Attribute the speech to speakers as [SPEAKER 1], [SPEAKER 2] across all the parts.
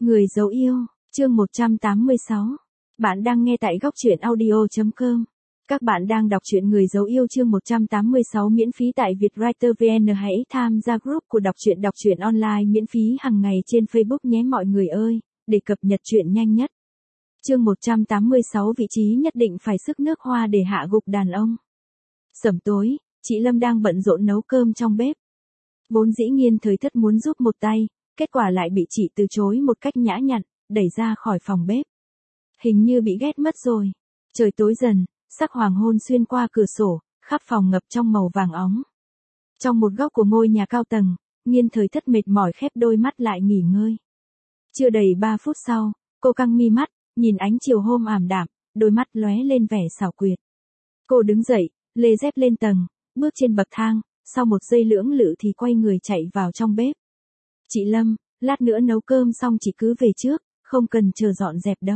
[SPEAKER 1] Người dấu yêu, chương 186. Bạn đang nghe tại góc truyện audio.com. Các bạn đang đọc truyện Người dấu yêu chương 186 miễn phí tại Vietwriter VN. Hãy tham gia group của đọc truyện online miễn phí hàng ngày trên Facebook nhé mọi người ơi, để cập nhật truyện nhanh nhất. Chương 186 vị trí nhất định phải sức nước hoa để hạ gục đàn ông. Sẩm tối, chị Lâm đang bận rộn nấu cơm trong bếp. Vốn dĩ Nhiên Thời Thất muốn giúp một tay, kết quả lại bị chị từ chối một cách nhã nhặn, đẩy ra khỏi phòng bếp. Hình như bị ghét mất rồi. Trời tối dần, sắc hoàng hôn xuyên qua cửa sổ, khắp phòng ngập trong màu vàng óng. Trong một góc của ngôi nhà cao tầng, Nhiên Thời Thất mệt mỏi khép đôi mắt lại nghỉ ngơi. Chưa đầy 3 phút sau, cô căng mi mắt, nhìn ánh chiều hôm ảm đạm, đôi mắt lóe lên vẻ xảo quyệt. Cô đứng dậy, lê dép lên tầng, bước trên bậc thang, sau một giây lưỡng lự thì quay người chạy vào trong bếp. Chị Lâm, lát nữa nấu cơm xong chị cứ về trước, không cần chờ dọn dẹp đâu.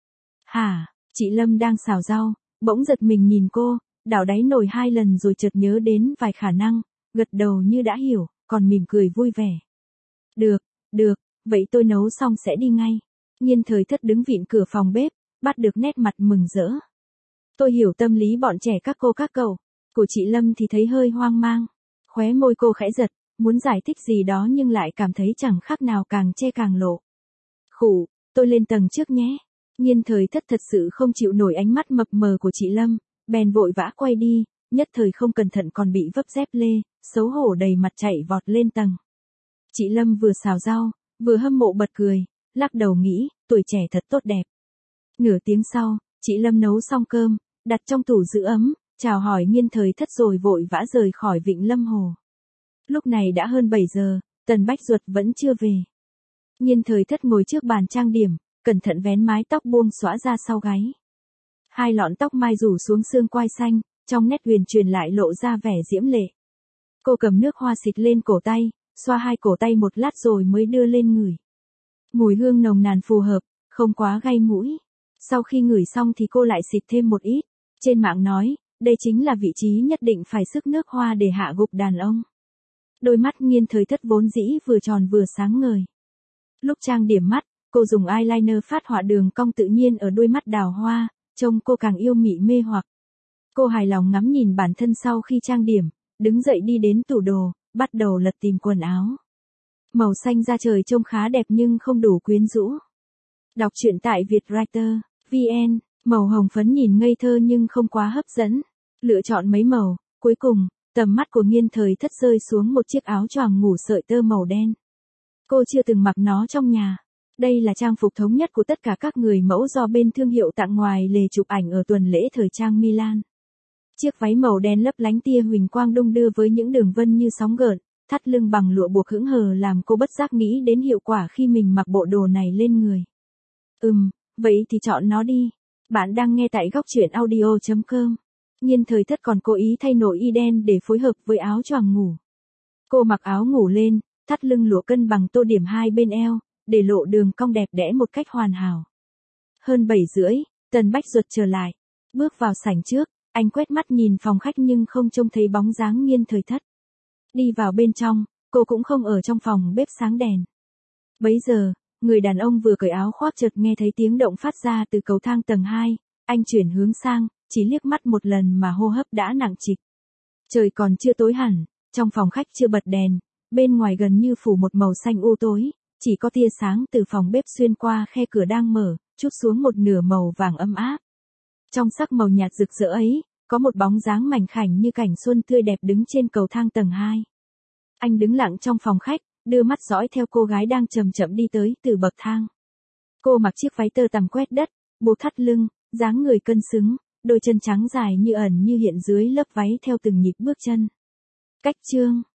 [SPEAKER 1] Hả, chị Lâm đang xào rau, bỗng giật mình nhìn cô, đảo đáy nồi 2 lần rồi chợt nhớ đến vài khả năng, gật đầu như đã hiểu, còn mỉm cười vui vẻ. Được, vậy tôi nấu xong sẽ đi ngay. Nhiên Thời Thất đứng vịn cửa phòng bếp, bắt được nét mặt mừng rỡ. Tôi hiểu tâm lý bọn trẻ các cô các cậu, của chị Lâm thì thấy hơi hoang mang. Khóe môi cô khẽ giật, muốn giải thích gì đó nhưng lại cảm thấy chẳng khác nào càng che càng lộ. Khủ, tôi lên tầng trước nhé. Nhiên Thời Thất thật sự không chịu nổi ánh mắt mập mờ của chị Lâm, bèn vội vã quay đi, nhất thời không cẩn thận còn bị vấp dép lê, xấu hổ đầy mặt chạy vọt lên tầng. Chị Lâm vừa xào rau, vừa hâm mộ bật cười, lắc đầu nghĩ, tuổi trẻ thật tốt đẹp. Nửa tiếng sau, chị Lâm nấu xong cơm, đặt trong tủ giữ ấm, chào hỏi Nhiên Thời Thất rồi vội vã rời khỏi Vịnh Lâm Hồ. Lúc này đã hơn 7 giờ, Tần Bách Duật vẫn chưa về. Nhiên Thời Thất ngồi trước bàn trang điểm, cẩn thận vén mái tóc buông xõa ra sau gáy. 2 lọn tóc mai rủ xuống xương quai xanh, trong nét huyền truyền lại lộ ra vẻ diễm lệ. Cô cầm nước hoa xịt lên cổ tay, xoa 2 cổ tay một lát rồi mới đưa lên ngửi. Mùi hương nồng nàn phù hợp, không quá gay mũi. Sau khi ngửi xong thì cô lại xịt thêm một ít. Trên mạng nói, đây chính là vị trí nhất định phải sức nước hoa để hạ gục đàn ông. Đôi mắt Nhiên Thời Thất vốn dĩ vừa tròn vừa sáng ngời. Lúc trang điểm mắt, cô dùng eyeliner phát họa đường cong tự nhiên ở đôi mắt đào hoa, trông cô càng yêu mị mê hoặc. Cô hài lòng ngắm nhìn bản thân sau khi trang điểm, đứng dậy đi đến tủ đồ, bắt đầu lật tìm quần áo. Màu xanh da trời trông khá đẹp nhưng không đủ quyến rũ. Đọc truyện tại Vietwriter VN, màu hồng phấn nhìn ngây thơ nhưng không quá hấp dẫn. Lựa chọn mấy màu, cuối cùng, tầm mắt của Nhiên Thời Thất rơi xuống một chiếc áo choàng ngủ sợi tơ màu đen. Cô chưa từng mặc nó trong nhà. Đây là trang phục thống nhất của tất cả các người mẫu do bên thương hiệu tặng ngoài lề chụp ảnh ở tuần lễ thời trang Milan. Chiếc váy màu đen lấp lánh tia huỳnh quang đung đưa với những đường vân như sóng gợn, thắt lưng bằng lụa buộc hững hờ làm cô bất giác nghĩ đến hiệu quả khi mình mặc bộ đồ này lên người. Vậy thì chọn nó đi. Bạn đang nghe tại góc truyện audio.com. Nhiên Thời Thất còn cố ý thay nội y đen để phối hợp với áo choàng ngủ. Cô mặc áo ngủ lên, thắt lưng lụa cân bằng tô điểm 2 bên eo, để lộ đường cong đẹp đẽ một cách hoàn hảo. Hơn 7 rưỡi, Tần Bách Duật trở lại. Bước vào sảnh trước, anh quét mắt nhìn phòng khách nhưng không trông thấy bóng dáng Nhiên Thời Thất. Đi vào bên trong, cô cũng không ở trong phòng bếp sáng đèn. Bấy giờ, người đàn ông vừa cởi áo khoác chợt nghe thấy tiếng động phát ra từ cầu thang tầng 2, anh chuyển hướng sang, chỉ liếc mắt một lần mà hô hấp đã nặng trịch. Trời còn chưa tối hẳn, trong phòng khách chưa bật đèn, bên ngoài gần như phủ một màu xanh u tối, chỉ có tia sáng từ phòng bếp xuyên qua khe cửa đang mở, trút xuống một nửa màu vàng ấm áp. Trong sắc màu nhạt rực rỡ ấy, có một bóng dáng mảnh khảnh như cảnh xuân tươi đẹp đứng trên cầu thang tầng 2. Anh đứng lặng trong phòng khách, đưa mắt dõi theo cô gái đang chậm chậm đi tới từ bậc thang. Cô mặc chiếc váy tơ tằm quét đất, buộc thắt lưng, dáng người cân xứng, đôi chân trắng dài như ẩn như hiện dưới lớp váy theo từng nhịp bước chân. Cách chương